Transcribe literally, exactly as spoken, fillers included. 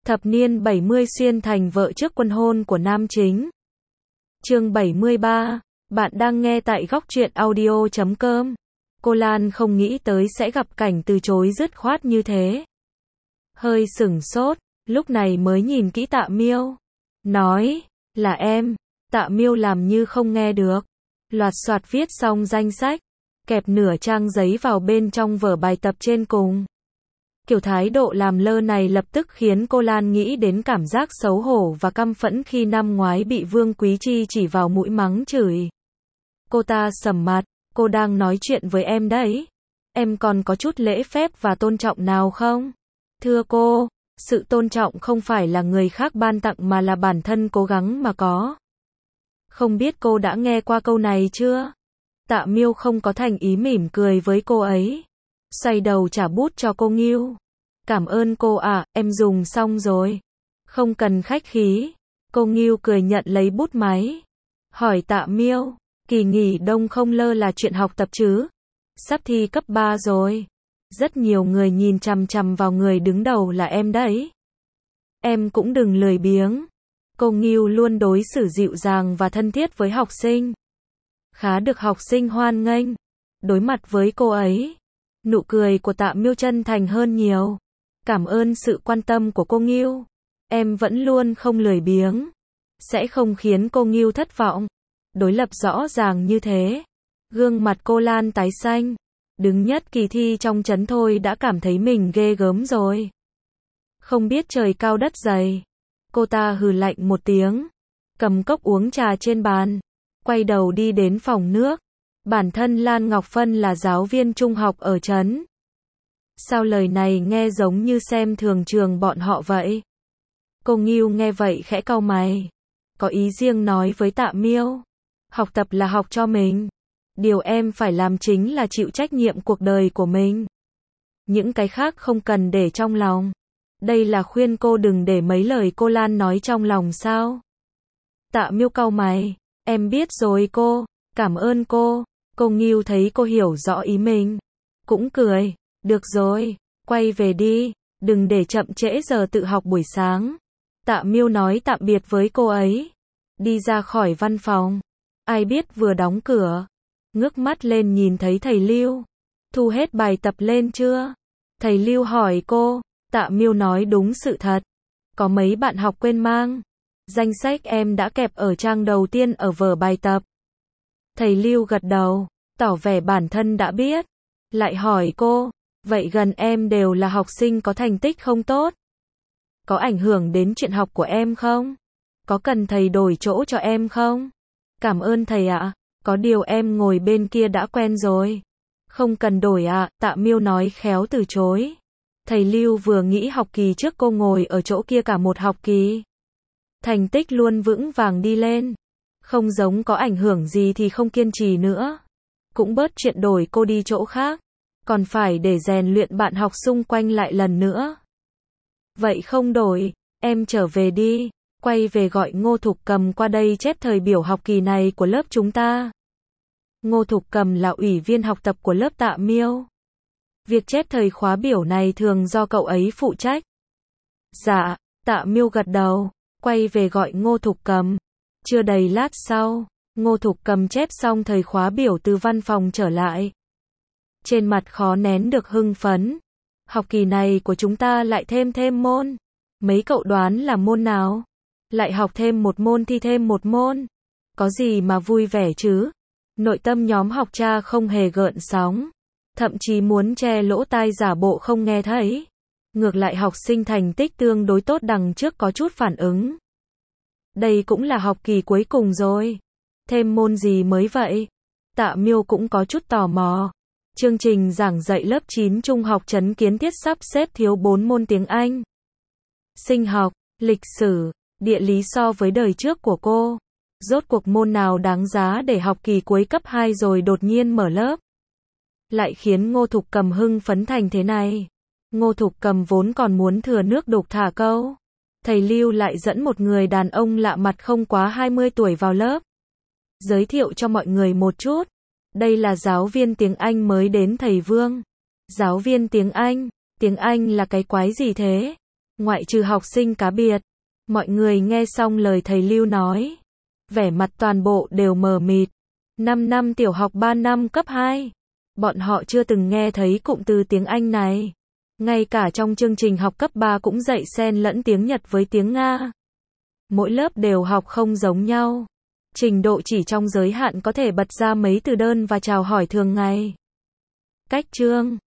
Thập niên bảy mươi xuyên thành vợ trước quân hôn của nam chính. Chương bảy mươi ba, bạn đang nghe tại góc truyện audio chấm com. Cô Lan không nghĩ tới sẽ gặp cảnh từ chối dứt khoát như thế. Hơi sửng sốt, lúc này mới nhìn kỹ Tạ Miêu. Nói, là em. Tạ Miêu làm như không nghe được. Loạt soạt viết xong danh sách, kẹp nửa trang giấy vào bên trong vở bài tập trên cùng. Kiểu thái độ làm lơ này lập tức khiến cô Lan nghĩ đến cảm giác xấu hổ và căm phẫn khi năm ngoái bị Vương Quý Chi chỉ vào mũi mắng chửi. Cô ta sầm mặt, cô đang nói chuyện với em đấy. Em còn có chút lễ phép và tôn trọng nào không? Thưa cô, sự tôn trọng không phải là người khác ban tặng mà là bản thân cố gắng mà có. Không biết cô đã nghe qua câu này chưa? Tạ Miêu không có thành ý mỉm cười với cô ấy. Xoay đầu trả bút cho cô Nghiêu. Cảm ơn cô ạ, em dùng xong rồi. Không cần khách khí. Cô Nghiêu cười nhận lấy bút máy. Hỏi Tạ Miêu, kỳ nghỉ đông không lơ là chuyện học tập chứ? Sắp thi cấp ba rồi. Rất nhiều người nhìn chằm chằm vào người đứng đầu là em đấy. Em cũng đừng lười biếng. Cô Nghiêu luôn đối xử dịu dàng và thân thiết với học sinh. Khá được học sinh hoan nghênh. Đối mặt với cô ấy, nụ cười của Tạ Miêu chân thành hơn nhiều. Cảm ơn sự quan tâm của cô Nghiêu. Em vẫn luôn không lười biếng. Sẽ không khiến cô Nghiêu thất vọng. Đối lập rõ ràng như thế. Gương mặt cô Lan tái xanh. Đứng nhất kỳ thi trong trấn thôi đã cảm thấy mình ghê gớm rồi. Không biết trời cao đất dày. Cô ta hừ lạnh một tiếng. Cầm cốc uống trà trên bàn. Quay đầu đi đến phòng nước. Bản thân Lan Ngọc Phân là giáo viên trung học ở trấn. Sao lời này nghe giống như xem thường trường bọn họ vậy? Cô Nghiêu nghe vậy khẽ cau mày. Có ý riêng nói với Tạ Miêu. Học tập là học cho mình. Điều em phải làm chính là chịu trách nhiệm cuộc đời của mình. Những cái khác không cần để trong lòng. Đây là khuyên cô đừng để mấy lời cô Lan nói trong lòng sao? Tạ Miêu cau mày. Em biết rồi cô. Cảm ơn cô. Cô Nghiêu thấy cô hiểu rõ ý mình. Cũng cười. Được rồi, quay về đi, đừng để chậm trễ giờ tự học buổi sáng. Tạ Miêu nói tạm biệt với cô ấy. Đi ra khỏi văn phòng. Ai biết vừa đóng cửa. Ngước mắt lên nhìn thấy thầy Lưu. Thu hết bài tập lên chưa? Thầy Lưu hỏi cô. Tạ Miêu nói đúng sự thật. Có mấy bạn học quên mang. Danh sách em đã kẹp ở trang đầu tiên ở vở bài tập. Thầy Lưu gật đầu, tỏ vẻ bản thân đã biết. Lại hỏi cô. Vậy gần em đều là học sinh có thành tích không tốt. Có ảnh hưởng đến chuyện học của em không? Có cần thầy đổi chỗ cho em không? Cảm ơn thầy ạ. Có điều em ngồi bên kia đã quen rồi. Không cần đổi ạ. Tạ Miêu nói khéo từ chối. Thầy Lưu vừa nghĩ học kỳ trước cô ngồi ở chỗ kia cả một học kỳ. Thành tích luôn vững vàng đi lên. Không giống có ảnh hưởng gì thì không kiên trì nữa. Cũng bớt chuyện đổi cô đi chỗ khác. Còn phải để rèn luyện bạn học xung quanh lại lần nữa. Vậy không đổi, em trở về đi. Quay về gọi Ngô Thục Cầm qua đây chép thời biểu học kỳ này của lớp chúng ta. Ngô Thục Cầm là ủy viên học tập của lớp Tạ Miêu. Việc chép thời khóa biểu này thường do cậu ấy phụ trách. Dạ, Tạ Miêu gật đầu, quay về gọi Ngô Thục Cầm. Chưa đầy lát sau, Ngô Thục Cầm chép xong thời khóa biểu từ văn phòng trở lại. Trên mặt khó nén được hưng phấn. Học kỳ này của chúng ta lại thêm thêm môn. Mấy cậu đoán là môn nào? Lại học thêm một môn thi thêm một môn. Có gì mà vui vẻ chứ? Nội tâm nhóm học cha không hề gợn sóng. Thậm chí muốn che lỗ tai giả bộ không nghe thấy. Ngược lại học sinh thành tích tương đối tốt đằng trước có chút phản ứng. Đây cũng là học kỳ cuối cùng rồi. Thêm môn gì mới vậy? Tạ Miêu cũng có chút tò mò. Chương trình giảng dạy lớp chín trung học trấn Kiến Thiết sắp xếp thiếu bốn môn tiếng Anh, sinh học, lịch sử, địa lý so với đời trước của cô. Rốt cuộc môn nào đáng giá để học kỳ cuối cấp hai rồi đột nhiên mở lớp. Lại khiến Ngô Thục Cầm hưng phấn thành thế này. Ngô Thục Cầm vốn còn muốn thừa nước đục thả câu. Thầy Lưu lại dẫn một người đàn ông lạ mặt không quá hai mươi tuổi vào lớp. Giới thiệu cho mọi người một chút. Đây là giáo viên tiếng Anh mới đến thầy Vương. Giáo viên tiếng Anh, tiếng Anh là cái quái gì thế? ngoại trừ học sinh cá biệt. Mọi người nghe xong lời thầy Lưu nói, vẻ mặt toàn bộ đều mờ mịt. năm năm tiểu học, ba năm cấp hai. Bọn họ chưa từng nghe thấy cụm từ tiếng Anh này. Ngay cả trong chương trình học cấp ba cũng dạy xen lẫn tiếng Nhật với tiếng Nga. Mỗi lớp đều học không giống nhau. Trình độ chỉ trong giới hạn có thể bật ra mấy từ đơn và chào hỏi thường ngày. Cách chương